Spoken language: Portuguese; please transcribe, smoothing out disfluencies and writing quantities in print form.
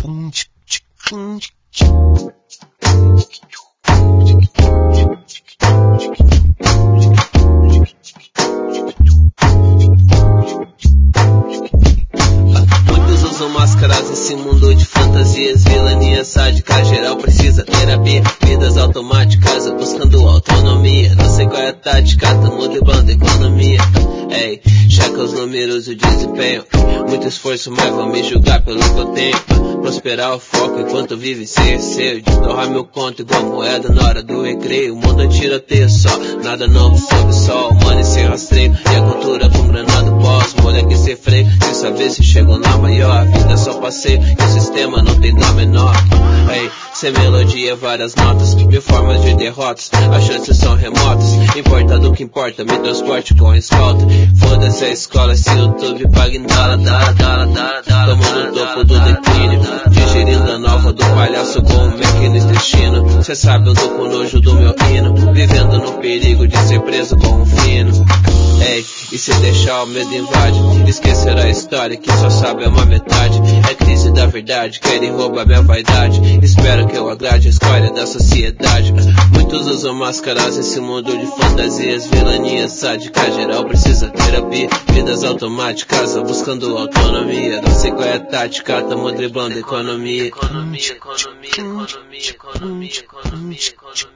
Muitos usam máscaras nesse mundo de fantasias, vilania sádica, geral precisa terapia, vidas automáticas, buscando autonomia. Não sei qual é a tática, tamo driblando economia. Ei, checa os números e o desempenho. Muito esforço, mas vão me julgar pelo que eu tenho. Prosperar o foco enquanto vive sem receio de torrar meu conto igual moeda na hora do recreio. O mundo é tiroteio só, nada novo sob o sol. Mano sem rastreio, e a cultura com granado pós. Moleque sem freio, sem saber se chegou na maior. A vida é só passeio, e o sistema não tem dó menor. Ei, sem melodia, várias notas, mil formas de derrotas, as chances são remotas. Importa do que importa, me transporte com escolta. Foda-se a escola, esse YouTube paga em dólar. Tamo no topo do declínio, digerindo a nova do palhaço com o mequino destino. Cê sabe, eu tô com nojo do meu hino, vivendo no perigo de ser preso com um fino. Ei, e se deixar o medo invade, esquecer a história que só sabe uma metade. É crise da verdade, querem roubar minha vaidade. Espero que eu agrade a escolha da sociedade. Muitos usam máscaras nesse mundo de fantasias, vilania sádica, geral precisa terapia, vidas automáticas, buscando autonomia. Não sei qual é a tática, tamo driblando economia.